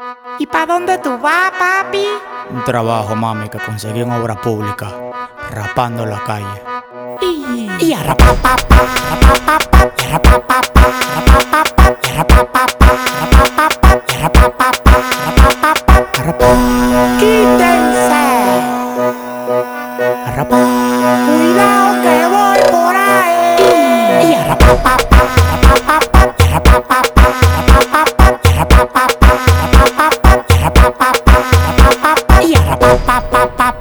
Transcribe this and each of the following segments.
¿Y pa' dónde tú vas, papi? Un trabajo, mami, que conseguí en obra pública, rapando la calle. Y arrapapapa, arrapapapa, y arrapapapa, arrapapapa, y arrapapapa, arrapapapa, y arrapapapa, arrapapapa, arrapapapa. ¡Quítense! Cuidado que voy por ahí. Y arrapapapa, arrapapapa, y arrapapapa, arrapapapa, y arrapapapa, arrapapapa, y arrapapapa, arrapapapa, y arrapapapa.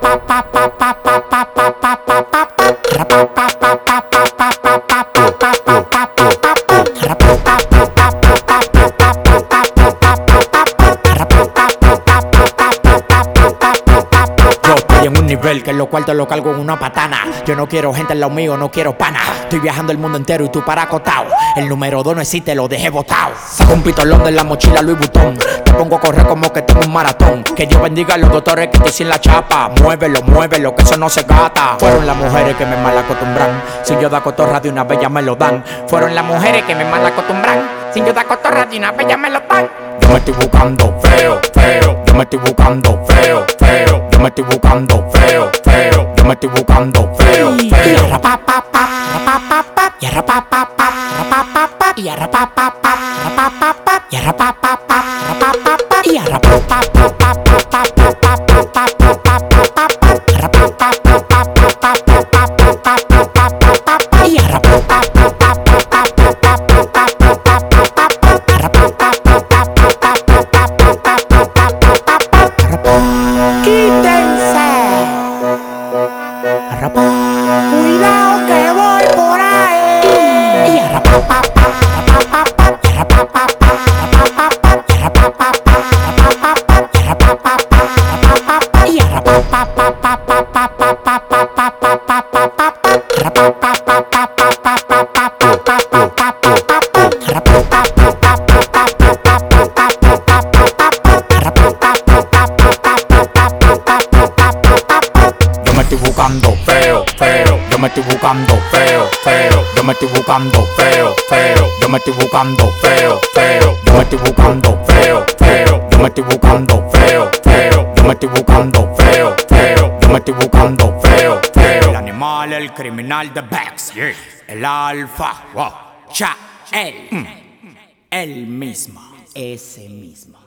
Yo estoy en un nivel que en los cuartos lo cargo en una patana. Yo no quiero gente en lo mío, no quiero pana. Estoy viajando el mundo entero y tú para acotado. El número 2 no existe, lo dejé botado. Saco un pistolón de la mochila Louis Vuitton. Te pongo a correr como que tengo un maratón. Que Dios bendiga a los doctores que estoy sin la chapa. Muévelo, muévelo, que eso no se gata. Fueron las mujeres que me mal acostumbran. Si yo da cotorra de una vez ya me lo dan. Fueron las mujeres que me mal acostumbran. Si yo da cotorra de una vez ya me lo dan. Yo me estoy buscando feo, feo. Yo me estoy buscando feo, feo. Yo me estoy buscando feo, feo. Yo me estoy buscando feo, feo. Y arrapapapa, arrapapapa, y arrapapapa, arrapapapa, y arrapapapa, arrapapapa, y arrapapapa, arrapapapa, y arrapapapa. Cuidado que voy por ahí. Y arrapapapa, arrapapapa, y arrapapapa, arrapapapa, y arrapapapa, arrapapapa, y arrapapapa, arrapapapa, y Yo me estoy buscando feo, feo. Yo me estoy buscando feo, feo. Yo me estoy buscando feo, feo. Yo me estoy buscando feo, feo. Yo me estoy buscando feo, feo. Yo me estoy buscando feo, feo. Yo me estoy buscando feo, feo. Yo me estoy buscando feo, feo. El animal, el criminal de Bex. El alfa, wow. Cha, el mismo. Ese mismo.